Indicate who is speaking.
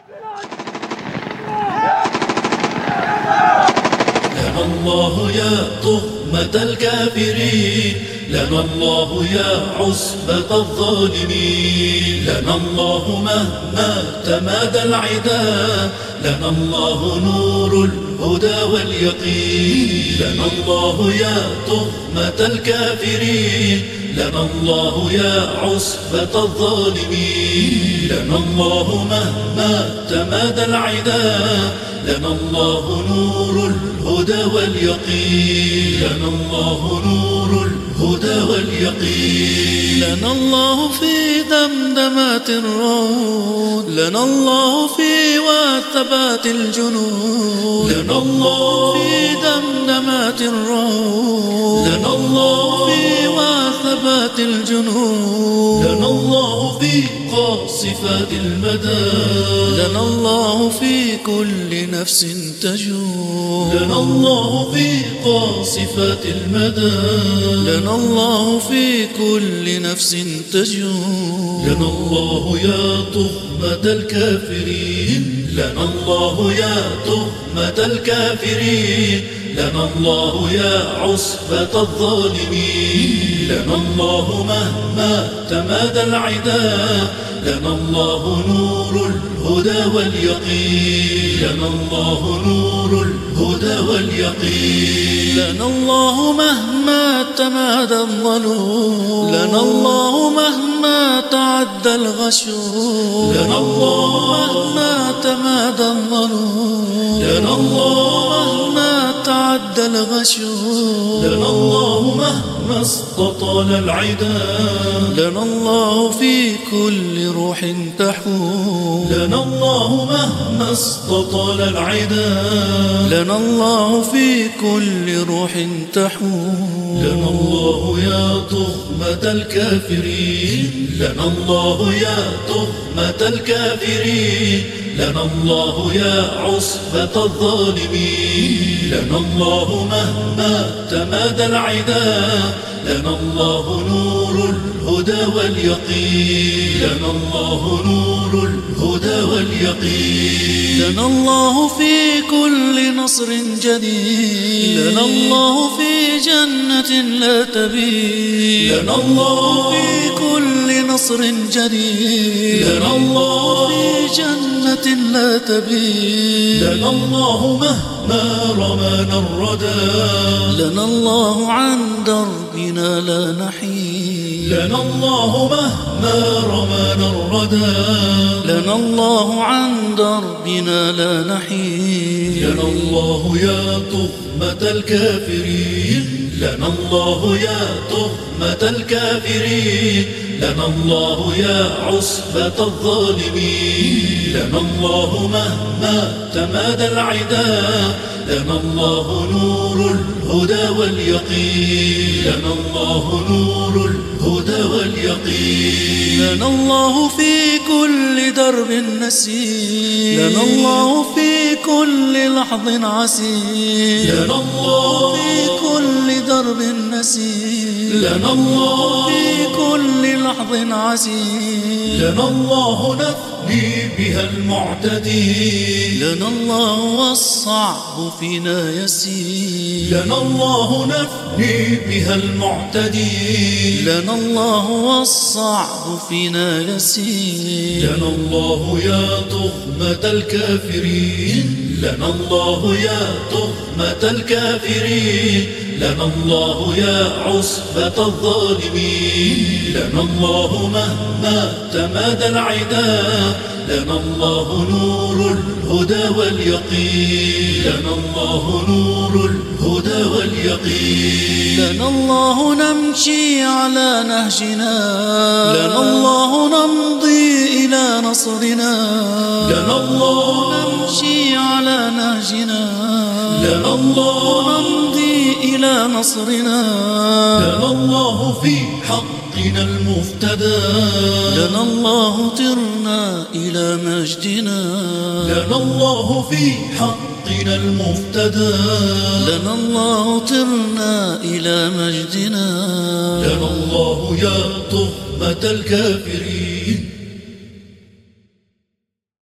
Speaker 1: لنا الله يا تهمة الكافرين، لنا الله يا عصبة الظالمين، لنا الله مهما تمادى العدا، لنا الله نور الهدى واليقين، لنا الله يا تهمة الكافرين، لنا الله يا عصبة الظالمين، لنا الله مهما تمادى العدا، لنا الله نور الهدى واليقين، لنا الله نور الهدى واليقين، لنا الله في دمدمات الروض، لنا الله في وثبات الجنود، لنا الله في دمدمات الروض، لنا الله في وثبات الجنود، لنا الله في قاصفات المدى، لنا الله في كل نفس تجود، لنا الله في قاصفات المدى، لنا الله في كل نفس تجود، لنا الله يا تهمة الكافرين، لنا الله يا تهمة الكافرين، لنا الله يا عصبة الظالمين، لنا الله مهما تمادى العدا، لنا الله نور الهدى واليقين، لنا الله نور الهدى واليقين، لنا الله مهما تمادى الظلوم، لنا الله مهما تعدى الغشوم، لنا الله مهما تمادى الظلوم، لنا الله مهما تعدى الغشوم، لنا الله مهما استطال العدا، لنا الله في كل روح تحوم، لنا الله مهما استطال العدا، لنا الله في كل روح تحوم، لنا الله يا تهمة الكافرين، لنا الله يا تهمة الكافرين، لنا الله يا عصبة الظالمين، لنا الله مهما تمادى العدا، لنا الله نور الهدى واليقين، لنا الله نور الهدى واليقين، لنا الله في كل نصر جديد، لنا الله في جنة لا تبيد، لنا الله في كل نصر جديد، لنا الله في جنة لا تبيد، لنا الله مهما رمانا الردى، لنا الله عن دربنا لا نحيد، لنا الله مهما رمانا الردى، لنا الله عن دربنا لا نحيد، لنا الله يا تهمة الكافرين، لنا الله يا تهمة الكافرين، لنا الله يا عصبة الظالمين، لنا الله مهما تمادى العدا، لنا الله نور الهدى واليقين، لنا الله نور الهدى واليقين، لنا الله في كل درب نسير، لنا الله في كل لحظ عسير، لنا الله في كل درب نسير، لنا الله في كل لحظ عسير، لنا الله نفني بها المعتدين، لنا الله والصعب فينا يسير، لنا الله نفني بها المعتدين، لنا الله والصعب فينا يسير، لنا الله يا تهمة الكافرين، لنا الله يا تهمة الكافرين، لنا الله يا عصبة الظالمين، لنا الله مهما تمادى العدا، لنا الله نور الهدى واليقين، لنا الله نور الهدى واليقين، لنا الله نمشي على نهجنا، لنا الله نمضي إلى نصرنا، لنا الله نمشي على نهجنا، لنا الله نمضي إلى نصرنا، لنا الله في حقنا المفتدى، لنا الله طرنا إلى مجدنا، لنا الله في حقنا المفتدى، لنا الله طرنا إلى مجدنا، لنا الله يا تهمة الكافرين.